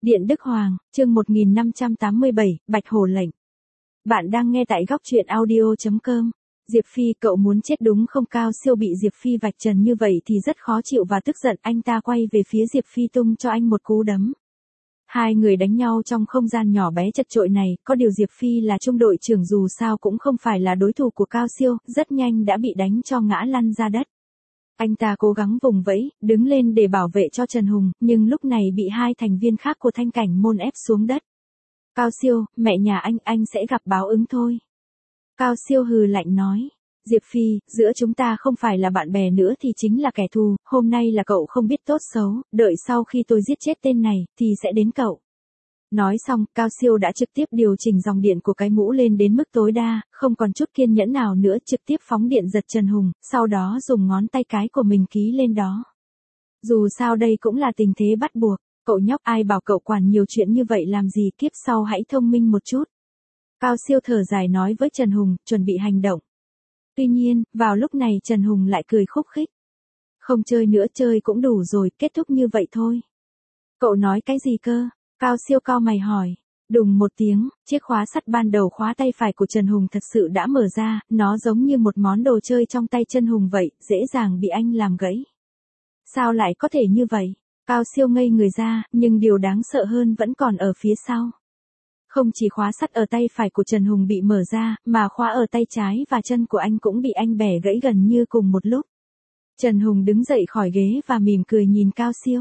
Điện Đức Hoàng, chương 1587, Bạch Hổ lệnh. Bạn đang nghe tại góc truyện audio.com. Diệp Phi, cậu muốn chết đúng không? Cao Siêu bị Diệp Phi vạch trần như vậy thì rất khó chịu và tức giận, anh ta quay về phía Diệp Phi tung cho anh một cú đấm. Hai người đánh nhau trong không gian nhỏ bé chật chội này, có điều Diệp Phi là trung đội trưởng dù sao cũng không phải là đối thủ của Cao Siêu, rất nhanh đã bị đánh cho ngã lăn ra đất. Anh ta cố gắng vùng vẫy, đứng lên để bảo vệ cho Trần Hùng, nhưng lúc này bị hai thành viên khác của Thanh Cảnh Môn ép xuống đất. Cao Siêu, mẹ nhà anh sẽ gặp báo ứng thôi. Cao Siêu hừ lạnh nói. Diệp Phi, giữa chúng ta không phải là bạn bè nữa thì chính là kẻ thù, hôm nay là cậu không biết tốt xấu, đợi sau khi tôi giết chết tên này, thì sẽ đến cậu. Nói xong, Cao Siêu đã trực tiếp điều chỉnh dòng điện của cái mũ lên đến mức tối đa, không còn chút kiên nhẫn nào nữa, trực tiếp phóng điện giật Trần Hùng, sau đó dùng ngón tay cái của mình ký lên đó. Dù sao đây cũng là tình thế bắt buộc, cậu nhóc, ai bảo cậu quản nhiều chuyện như vậy làm gì, kiếp sau hãy thông minh một chút. Cao Siêu thở dài nói với Trần Hùng, chuẩn bị hành động. Tuy nhiên, vào lúc này Trần Hùng lại cười khúc khích. Không chơi nữa, chơi cũng đủ rồi, kết thúc như vậy thôi. Cậu nói cái gì cơ? Cao Siêu cau mày hỏi. Đùng một tiếng, chiếc khóa sắt ban đầu khóa tay phải của Trần Hùng thật sự đã mở ra, nó giống như một món đồ chơi trong tay Trần Hùng vậy, dễ dàng bị anh làm gãy. Sao lại có thể như vậy? Cao Siêu ngây người ra, nhưng điều đáng sợ hơn vẫn còn ở phía sau. Không chỉ khóa sắt ở tay phải của Trần Hùng bị mở ra, mà khóa ở tay trái và chân của anh cũng bị anh bẻ gãy gần như cùng một lúc. Trần Hùng đứng dậy khỏi ghế và mỉm cười nhìn Cao Siêu.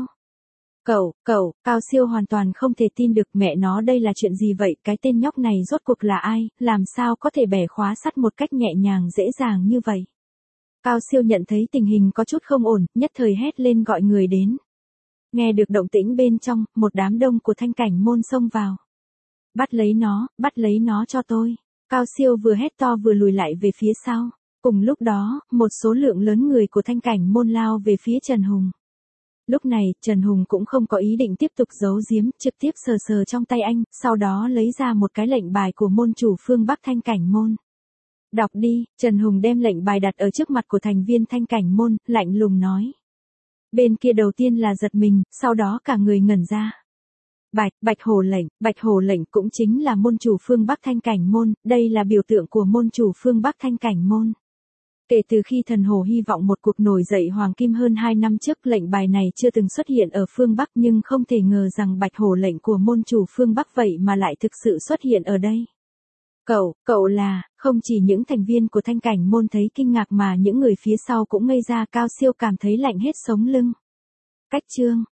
Cao Siêu hoàn toàn không thể tin được, mẹ nó, đây là chuyện gì vậy, cái tên nhóc này rốt cuộc là ai, làm sao có thể bẻ khóa sắt một cách nhẹ nhàng dễ dàng như vậy. Cao Siêu nhận thấy tình hình có chút không ổn, nhất thời hét lên gọi người đến. Nghe được động tĩnh bên trong, một đám đông của Thanh Cảnh Môn xông vào. Bắt lấy nó cho tôi. Cao Siêu vừa hét to vừa lùi lại về phía sau. Cùng lúc đó, một số lượng lớn người của Thanh Cảnh Môn lao về phía Trần Hùng. Lúc này, Trần Hùng cũng không có ý định tiếp tục giấu giếm, trực tiếp sờ sờ trong tay anh, sau đó lấy ra một cái lệnh bài của môn chủ phương Bắc Thanh Cảnh Môn. Đọc đi. Trần Hùng đem lệnh bài đặt ở trước mặt của thành viên Thanh Cảnh Môn, lạnh lùng nói. Bên kia đầu tiên là giật mình, sau đó cả người ngẩn ra. Bạch Hổ lệnh cũng chính là môn chủ phương Bắc Thanh Cảnh Môn, đây là biểu tượng của môn chủ phương Bắc Thanh Cảnh Môn. Kể từ khi thần hồ hy vọng một cuộc nổi dậy hoàng kim hơn 2 năm trước, lệnh bài này chưa từng xuất hiện ở phương Bắc, nhưng không thể ngờ rằng Bạch Hổ lệnh của môn chủ phương Bắc vậy mà lại thực sự xuất hiện ở đây. Cậu là, không chỉ những thành viên của Thanh Cảnh Môn thấy kinh ngạc mà những người phía sau cũng ngây ra. Cao Siêu cảm thấy lạnh hết sống lưng. Cách chương